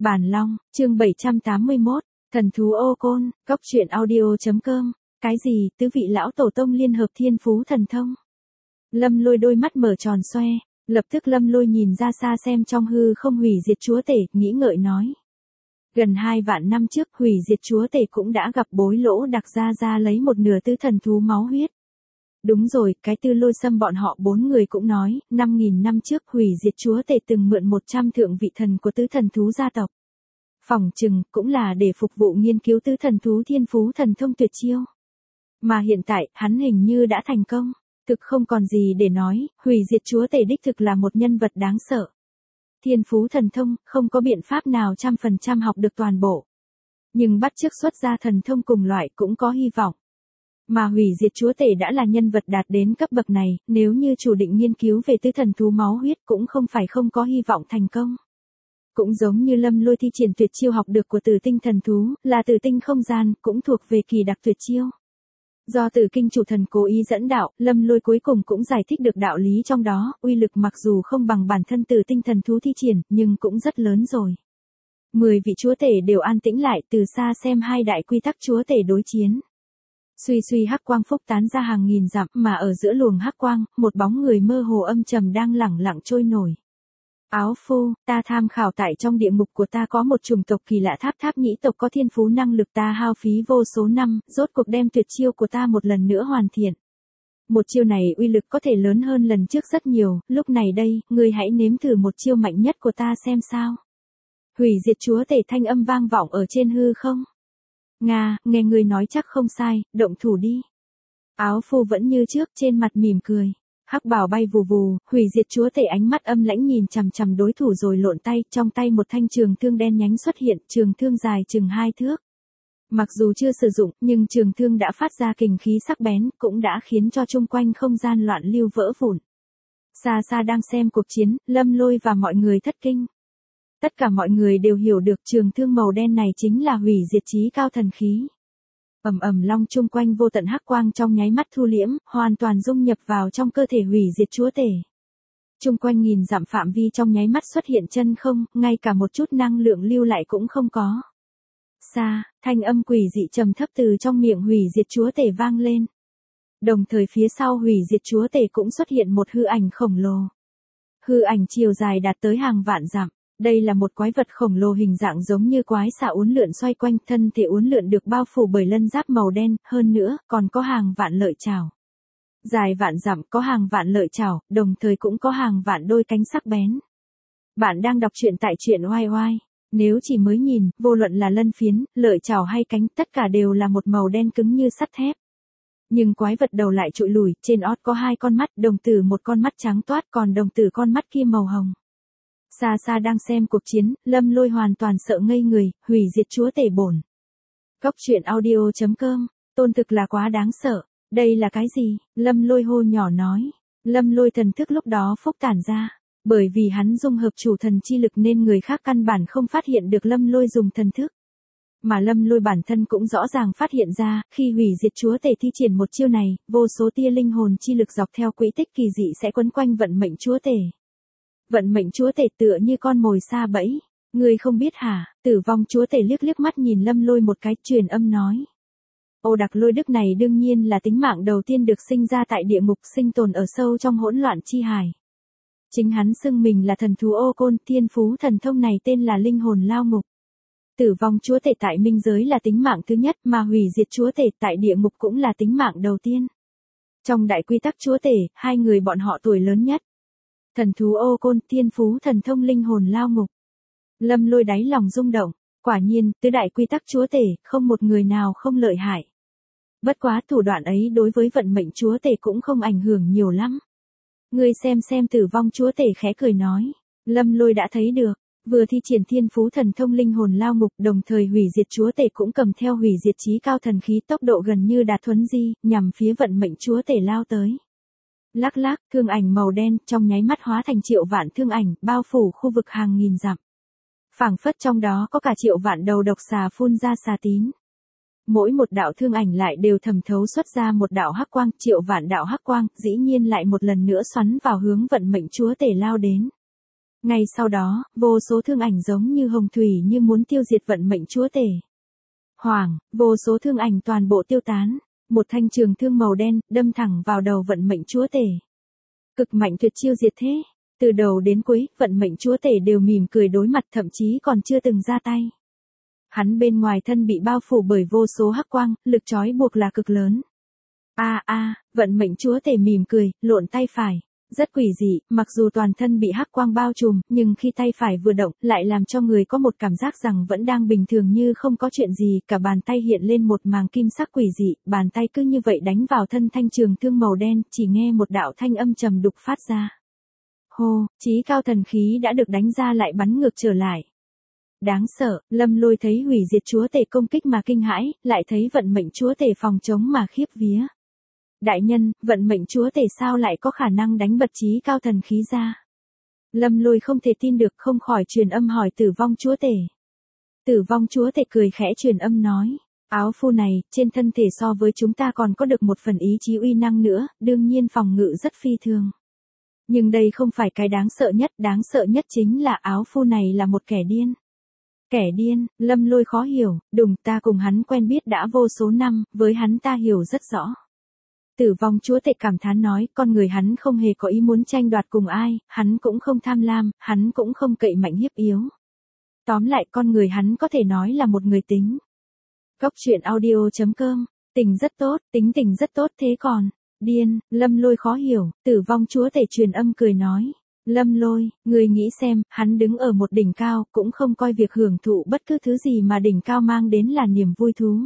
Bản Long, chương 781, Thần thú ô côn, cóc truyện audio.com. Cái gì, tứ vị lão tổ tông liên hợp thiên phú thần thông? Lâm Lôi đôi mắt mở tròn xoe, lập tức Lâm Lôi nhìn ra xa xem trong hư không hủy diệt chúa tể, nghĩ ngợi nói. Gần 2 vạn năm trước hủy diệt chúa tể cũng đã gặp Bối Lỗ Đặc ra lấy một nửa tứ thần thú máu huyết. Đúng rồi, cái Tư Lôi Sâm bọn họ 4 người cũng nói, 5.000 năm trước hủy diệt chúa tể từng mượn 100 thượng vị thần của tứ thần thú gia tộc. Phỏng chừng cũng là để phục vụ nghiên cứu tứ thần thú thiên phú thần thông tuyệt chiêu. Mà hiện tại, hắn hình như đã thành công. Thực không còn gì để nói, hủy diệt chúa tể đích thực là một nhân vật đáng sợ. Thiên phú thần thông, không có biện pháp nào 100% học được toàn bộ. Nhưng bắt chước xuất ra thần thông cùng loại cũng có hy vọng. Mà hủy diệt chúa tể đã là nhân vật đạt đến cấp bậc này, nếu như chủ định nghiên cứu về tứ thần thú máu huyết cũng không phải không có hy vọng thành công. Cũng giống như Lâm Lôi thi triển tuyệt chiêu học được của Tử Tinh thần thú, là Tử Tinh không gian, cũng thuộc về kỳ đặc tuyệt chiêu. Do Tử Kinh chủ thần cố ý dẫn đạo, Lâm Lôi cuối cùng cũng giải thích được đạo lý trong đó, uy lực mặc dù không bằng bản thân Tử Tinh thần thú thi triển, nhưng cũng rất lớn rồi. 10 vị chúa tể đều an tĩnh lại, từ xa xem hai đại quy tắc chúa tể đối chiến. Suy hắc quang phúc tán ra hàng nghìn dặm, mà ở giữa luồng hắc quang, một bóng người mơ hồ âm trầm đang lẳng lặng trôi nổi. Áo phu, ta tham khảo tại trong địa ngục của ta có một chủng tộc kỳ lạ tháp nhĩ tộc có thiên phú năng lực, ta hao phí vô số năm, rốt cuộc đem tuyệt chiêu của ta một lần nữa hoàn thiện. Một chiêu này uy lực có thể lớn hơn lần trước rất nhiều, lúc này đây, ngươi hãy nếm thử một chiêu mạnh nhất của ta xem sao. Hủy diệt chúa tể thanh âm vang vọng ở trên hư không. Nga, nghe ngươi nói chắc không sai, động thủ đi. Áo phu vẫn như trước, trên mặt mỉm cười. Hắc bào bay vù vù, hủy diệt chúa tể ánh mắt âm lãnh nhìn chằm chằm đối thủ rồi lộn tay, trong tay một thanh trường thương đen nhánh xuất hiện, trường thương dài chừng 2 thước. Mặc dù chưa sử dụng, nhưng trường thương đã phát ra kình khí sắc bén, cũng đã khiến cho chung quanh không gian loạn lưu vỡ vụn. Xa xa đang xem cuộc chiến, Lâm Lôi và mọi người thất kinh. Tất cả mọi người đều hiểu được trường thương màu đen này chính là hủy diệt chí cao thần khí. Ầm long chung quanh vô tận hắc quang trong nháy mắt thu liễm, hoàn toàn dung nhập vào trong cơ thể hủy diệt chúa tể. Chung quanh nghìn dặm phạm vi trong nháy mắt xuất hiện chân không, ngay cả một chút năng lượng lưu lại cũng không có. Xa, thanh âm quỷ dị trầm thấp từ trong miệng hủy diệt chúa tể vang lên. Đồng thời phía sau hủy diệt chúa tể cũng xuất hiện một hư ảnh khổng lồ. Hư ảnh chiều dài đạt tới hàng vạn dặm. Đây là một quái vật khổng lồ hình dạng giống như quái xà uốn lượn xoay quanh, thân thể uốn lượn được bao phủ bởi lân giáp màu đen, hơn nữa, còn có hàng vạn lợi chảo. Dài vạn dặm có hàng vạn lợi chảo, đồng thời cũng có hàng vạn đôi cánh sắc bén. Bạn đang đọc truyện tại truyện oai oai. Nếu chỉ mới nhìn, vô luận là lân phiến, lợi chảo hay cánh, tất cả đều là một màu đen cứng như sắt thép. Nhưng quái vật đầu lại trụi lùi, trên ót có 2 con mắt, đồng tử một con mắt trắng toát, còn đồng tử con mắt kia màu hồng. Xa xa đang xem cuộc chiến, Lâm Lôi hoàn toàn sợ ngây người, hủy diệt chúa tể bổn. Cóc truyện audio.com, tôn thực là quá đáng sợ. Đây là cái gì? Lâm Lôi hô nhỏ nói. Lâm Lôi thần thức lúc đó phúc tản ra. Bởi vì hắn dung hợp chủ thần chi lực nên người khác căn bản không phát hiện được Lâm Lôi dùng thần thức. Mà Lâm Lôi bản thân cũng rõ ràng phát hiện ra, khi hủy diệt chúa tể thi triển một chiêu này, vô số tia linh hồn chi lực dọc theo quỹ tích kỳ dị sẽ quấn quanh vận mệnh chúa tể. Vận mệnh chúa tể tựa như con mồi sa bẫy. Ngươi không biết hả? Tử vong chúa tể liếc mắt nhìn Lâm Lôi một cái, truyền âm nói. Ô Đặc Lôi Đức này đương nhiên là tính mạng đầu tiên được sinh ra tại địa ngục, sinh tồn ở sâu trong hỗn loạn chi hải. Chính hắn xưng mình là thần thú ô côn, thiên phú thần thông này tên là linh hồn lao ngục. Tử vong chúa tể tại minh giới là tính mạng thứ nhất, mà hủy diệt chúa tể tại địa ngục cũng là tính mạng đầu tiên. Trong đại quy tắc chúa tể, 2 người bọn họ tuổi lớn nhất. Thần thú ô côn, thiên phú thần thông linh hồn lao ngục. Lâm Lôi đáy lòng rung động, quả nhiên, tứ đại quy tắc chúa tể, không một người nào không lợi hại. Bất quá thủ đoạn ấy đối với vận mệnh chúa tể cũng không ảnh hưởng nhiều lắm. Ngươi xem tử vong chúa tể khẽ cười nói. Lâm Lôi đã thấy được, vừa thi triển thiên phú thần thông linh hồn lao ngục, đồng thời hủy diệt chúa tể cũng cầm theo hủy diệt chí cao thần khí, tốc độ gần như đạt thuấn di, nhằm phía vận mệnh chúa tể lao tới. Lắc, thương ảnh màu đen trong nháy mắt hóa thành triệu vạn thương ảnh, bao phủ khu vực hàng nghìn dặm. Phảng phất trong đó có cả triệu vạn đầu độc xà phun ra xà tín. Mỗi một đạo thương ảnh lại đều thẩm thấu xuất ra một đạo hắc quang, triệu vạn đạo hắc quang, dĩ nhiên lại một lần nữa xoắn vào hướng vận mệnh chúa tể lao đến. Ngay sau đó, vô số thương ảnh giống như hồng thủy như muốn tiêu diệt vận mệnh chúa tể. Hoảng, vô số thương ảnh toàn bộ tiêu tán, một thanh trường thương màu đen, đâm thẳng vào đầu vận mệnh chúa tể. Cực mạnh tuyệt chiêu diệt thế. Từ đầu đến cuối, vận mệnh chúa tể đều mỉm cười đối mặt, thậm chí còn chưa từng ra tay. Hắn bên ngoài thân bị bao phủ bởi vô số hắc quang, lực trói buộc là cực lớn. Vận mệnh chúa tể mỉm cười, lộn tay phải. Rất quỷ dị, mặc dù toàn thân bị hắc quang bao trùm, nhưng khi tay phải vừa động, lại làm cho người có một cảm giác rằng vẫn đang bình thường như không có chuyện gì, cả bàn tay hiện lên một màng kim sắc quỷ dị, bàn tay cứ như vậy đánh vào thân thanh trường thương màu đen, chỉ nghe một đạo thanh âm trầm đục phát ra. Hô, chí cao thần khí đã được đánh ra lại bắn ngược trở lại. Đáng sợ, Lâm Lôi thấy hủy diệt chúa tể công kích mà kinh hãi, lại thấy vận mệnh chúa tể phòng chống mà khiếp vía. Đại nhân, vận mệnh chúa tể sao lại có khả năng đánh bật chí cao thần khí ra? Lâm Lôi không thể tin được, không khỏi truyền âm hỏi Tử vong chúa tể. Tử vong chúa tể cười khẽ truyền âm nói, áo phu này, trên thân thể so với chúng ta còn có được một phần ý chí uy năng nữa, đương nhiên phòng ngự rất phi thường. Nhưng đây không phải cái đáng sợ nhất chính là áo phu này là một kẻ điên. Kẻ điên, Lâm Lôi khó hiểu, đùng, ta cùng hắn quen biết đã vô số năm, với hắn ta hiểu rất rõ. Tử vong chúa tể cảm thán nói, con người hắn không hề có ý muốn tranh đoạt cùng ai, hắn cũng không tham lam, hắn cũng không cậy mạnh hiếp yếu. Tóm lại con người hắn có thể nói là một người tính. Góc truyện audio.com, tình rất tốt, tính tình rất tốt thế còn, điên, Lâm Lôi khó hiểu, tử vong chúa tể truyền âm cười nói. Lâm Lôi, người nghĩ xem, hắn đứng ở một đỉnh cao, cũng không coi việc hưởng thụ bất cứ thứ gì mà đỉnh cao mang đến là niềm vui thú.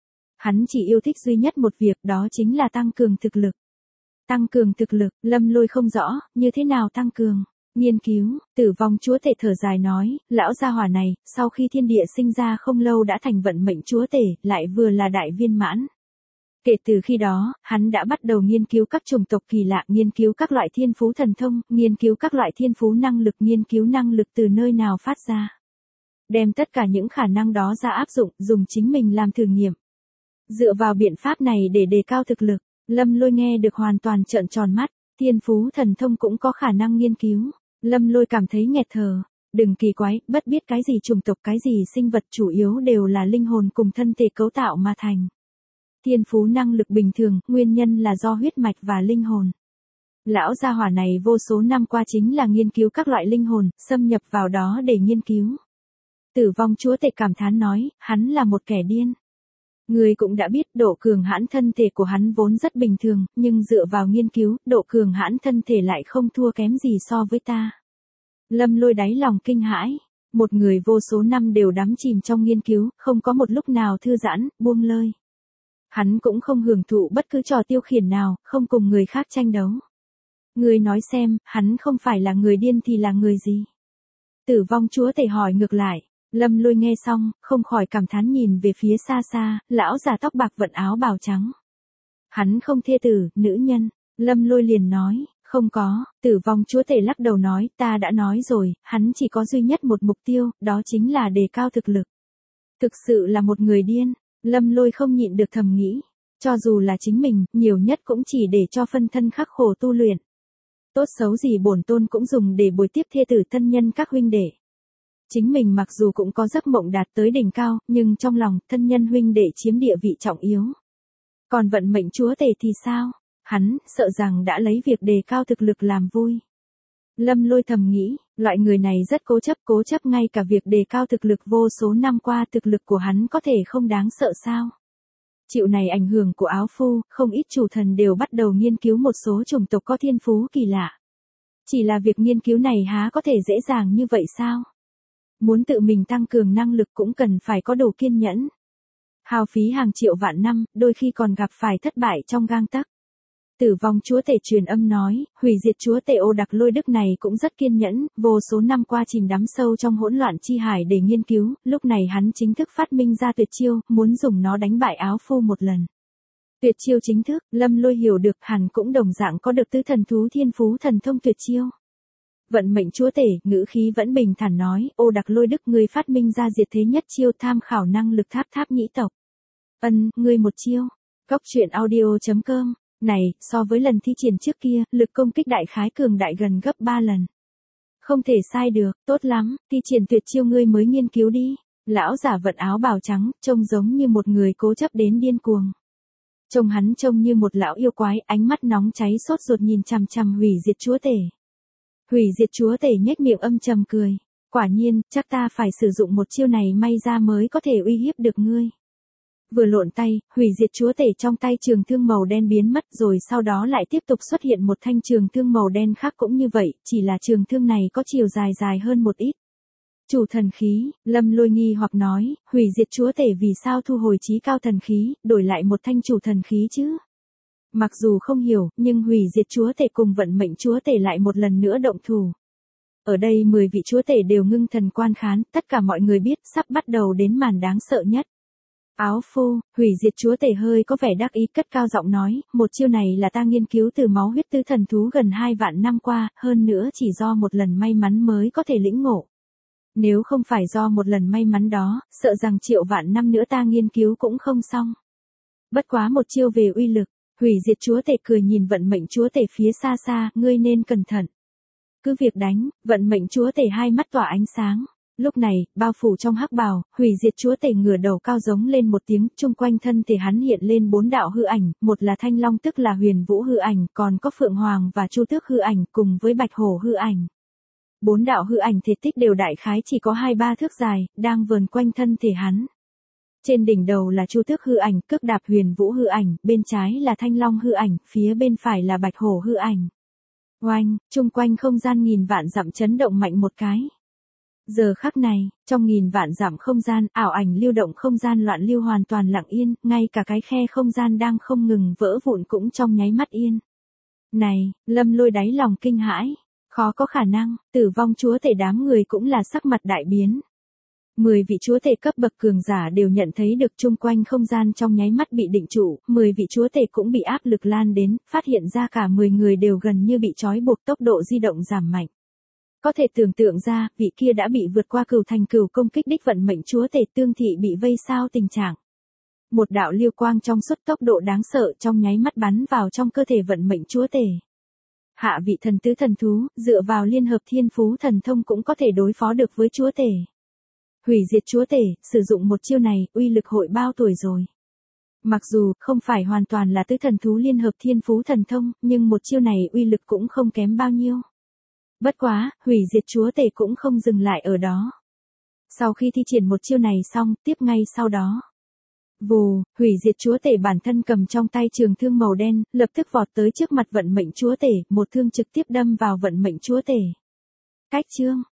Hắn chỉ yêu thích duy nhất một việc, đó chính là tăng cường thực lực. Tăng cường thực lực, Lâm Lôi không rõ, như thế nào tăng cường. Nghiên cứu, tử vong chúa tể thở dài nói, lão gia hỏa này, sau khi thiên địa sinh ra không lâu đã thành vận mệnh chúa tể, lại vừa là đại viên mãn. Kể từ khi đó, hắn đã bắt đầu nghiên cứu các chủng tộc kỳ lạ, nghiên cứu các loại thiên phú thần thông, nghiên cứu các loại thiên phú năng lực, nghiên cứu năng lực từ nơi nào phát ra. Đem tất cả những khả năng đó ra áp dụng, dùng chính mình làm thử nghiệm. Dựa vào biện pháp này để đề cao thực lực, Lâm Lôi nghe được hoàn toàn trợn tròn mắt, thiên phú thần thông cũng có khả năng nghiên cứu. Lâm Lôi cảm thấy nghẹt thở. Đừng kỳ quái, bất biết cái gì chủng tộc cái gì sinh vật chủ yếu đều là linh hồn cùng thân thể cấu tạo mà thành. Thiên phú năng lực bình thường, nguyên nhân là do huyết mạch và linh hồn. Lão gia hỏa này vô số năm qua chính là nghiên cứu các loại linh hồn, xâm nhập vào đó để nghiên cứu. Tử vong chúa tể cảm thán nói, hắn là một kẻ điên. Người cũng đã biết độ cường hãn thân thể của hắn vốn rất bình thường, nhưng dựa vào nghiên cứu, độ cường hãn thân thể lại không thua kém gì so với ta. Lâm Lôi đáy lòng kinh hãi. Một người vô số năm đều đắm chìm trong nghiên cứu, không có một lúc nào thư giãn, buông lơi. Hắn cũng không hưởng thụ bất cứ trò tiêu khiển nào, không cùng người khác tranh đấu. Người nói xem, hắn không phải là người điên thì là người gì? Tử vong chúa tể hỏi ngược lại. Lâm Lôi nghe xong, không khỏi cảm thán nhìn về phía xa xa, lão già tóc bạc vận áo bào trắng. Hắn không thê tử, nữ nhân. Lâm Lôi liền nói, không có, tử vong chúa tể lắc đầu nói, ta đã nói rồi, hắn chỉ có duy nhất một mục tiêu, đó chính là đề cao thực lực. Thực sự là một người điên. Lâm Lôi không nhịn được thầm nghĩ, cho dù là chính mình, nhiều nhất cũng chỉ để cho phân thân khắc khổ tu luyện. Tốt xấu gì bổn tôn cũng dùng để bồi tiếp thê tử thân nhân các huynh đệ. Chính mình mặc dù cũng có giấc mộng đạt tới đỉnh cao, nhưng trong lòng, thân nhân huynh đệ chiếm địa vị trọng yếu. Còn vận mệnh chúa tể thì sao? Hắn, sợ rằng đã lấy việc đề cao thực lực làm vui. Lâm Lôi thầm nghĩ, loại người này rất cố chấp ngay cả việc đề cao thực lực vô số năm qua thực lực của hắn có thể không đáng sợ sao. Chịu này ảnh hưởng của áo phu, không ít chủ thần đều bắt đầu nghiên cứu một số chủng tộc có thiên phú kỳ lạ. Chỉ là việc nghiên cứu này há có thể dễ dàng như vậy sao? Muốn tự mình tăng cường năng lực cũng cần phải có đủ kiên nhẫn. Hao phí hàng triệu vạn năm, đôi khi còn gặp phải thất bại trong gang tấc. Tử vong chúa tể truyền âm nói, hủy diệt chúa tể Ô Đặc Lôi Đức này cũng rất kiên nhẫn, vô số năm qua chìm đắm sâu trong hỗn loạn chi hải để nghiên cứu, lúc này hắn chính thức phát minh ra tuyệt chiêu, muốn dùng nó đánh bại áo phu một lần. Tuyệt chiêu chính thức, Lâm Lôi hiểu được hẳn cũng đồng dạng có được tứ thần thú thiên phú thần thông tuyệt chiêu. Vận mệnh chúa tể, ngữ khí vẫn bình thản nói, Ô Đặc Lôi Đức ngươi phát minh ra diệt thế nhất chiêu tham khảo năng lực tháp nhĩ tộc. Ngươi một chiêu. Góc truyện audio.com. Này, so với lần thi triển trước kia, lực công kích đại khái cường đại gần gấp 3 lần. Không thể sai được, tốt lắm, thi triển tuyệt chiêu ngươi mới nghiên cứu đi. Lão giả vận áo bào trắng, trông giống như một người cố chấp đến điên cuồng. Trông hắn trông như một lão yêu quái, ánh mắt nóng cháy sốt ruột nhìn chằm chằm hủy diệt chúa tể. Hủy diệt chúa tể nhếch miệng âm trầm cười. Quả nhiên, chắc ta phải sử dụng một chiêu này may ra mới có thể uy hiếp được ngươi. Vừa lộn tay, hủy diệt chúa tể trong tay trường thương màu đen biến mất rồi sau đó lại tiếp tục xuất hiện một thanh trường thương màu đen khác cũng như vậy, chỉ là trường thương này có chiều dài dài hơn một ít. Chủ thần khí, Lâm Lôi nghi hoặc nói, hủy diệt chúa tể vì sao thu hồi chí cao thần khí, đổi lại một thanh chủ thần khí chứ? Mặc dù không hiểu, nhưng hủy diệt chúa tể cùng vận mệnh chúa tể lại một lần nữa động thủ. Ở đây 10 vị chúa tể đều ngưng thần quan khán, tất cả mọi người biết sắp bắt đầu đến màn đáng sợ nhất. Áo phu, hủy diệt chúa tể hơi có vẻ đắc ý cất cao giọng nói, một chiêu này là ta nghiên cứu từ máu huyết tứ thần thú gần 2 vạn năm qua, hơn nữa chỉ do một lần may mắn mới có thể lĩnh ngộ. Nếu không phải do một lần may mắn đó, sợ rằng triệu vạn năm nữa ta nghiên cứu cũng không xong. Bất quá một chiêu về uy lực, hủy diệt chúa tể cười nhìn vận mệnh chúa tể phía xa xa, ngươi nên cẩn thận. Cứ việc đánh, vận mệnh chúa tể hai mắt tỏa ánh sáng. Lúc này, bao phủ trong hắc bào, hủy diệt chúa tể ngửa đầu cao giống lên một tiếng, chung quanh thân thể hắn hiện lên 4 đạo hư ảnh, một là thanh long tức là huyền vũ hư ảnh, còn có phượng hoàng và chu tước hư ảnh cùng với bạch hổ hư ảnh. 4 đạo hư ảnh thể tích đều đại khái chỉ có 2-3 thước dài, đang vờn quanh thân thể hắn. Trên đỉnh đầu là chu tước hư ảnh, cước đạp huyền vũ hư ảnh, bên trái là thanh long hư ảnh, phía bên phải là bạch hổ hư ảnh. Oanh, chung quanh không gian nghìn vạn dặm chấn động mạnh một cái. Giờ khắc này, trong nghìn vạn dặm không gian, ảo ảnh lưu động không gian loạn lưu hoàn toàn lặng yên, ngay cả cái khe không gian đang không ngừng vỡ vụn cũng trong nháy mắt yên. Này, Lâm Lôi đáy lòng kinh hãi, khó có khả năng, tử vong chúa tể đám người cũng là sắc mặt đại biến. 10 vị chúa tể cấp bậc cường giả đều nhận thấy được chung quanh không gian trong nháy mắt bị định trụ, 10 vị chúa tể cũng bị áp lực lan đến, phát hiện ra cả 10 người đều gần như bị trói buộc tốc độ di động giảm mạnh. Có thể tưởng tượng ra, vị kia đã bị vượt qua cửu thành cửu công kích đích vận mệnh chúa tể tương thị bị vây sao tình trạng. Một đạo liêu quang trong suốt tốc độ đáng sợ trong nháy mắt bắn vào trong cơ thể vận mệnh chúa tể. Hạ vị thần tứ thần thú, dựa vào liên hợp thiên phú thần thông cũng có thể đối phó được với chúa tể. Hủy diệt chúa tể, sử dụng một chiêu này, uy lực hội bao tuổi rồi. Mặc dù không phải hoàn toàn là tứ thần thú liên hợp thiên phú thần thông, nhưng một chiêu này uy lực cũng không kém bao nhiêu. Bất quá, hủy diệt chúa tể cũng không dừng lại ở đó. Sau khi thi triển một chiêu này xong, tiếp ngay sau đó. Vù, hủy diệt chúa tể bản thân cầm trong tay trường thương màu đen, lập tức vọt tới trước mặt vận mệnh chúa tể, một thương trực tiếp đâm vào vận mệnh chúa tể. Cách chương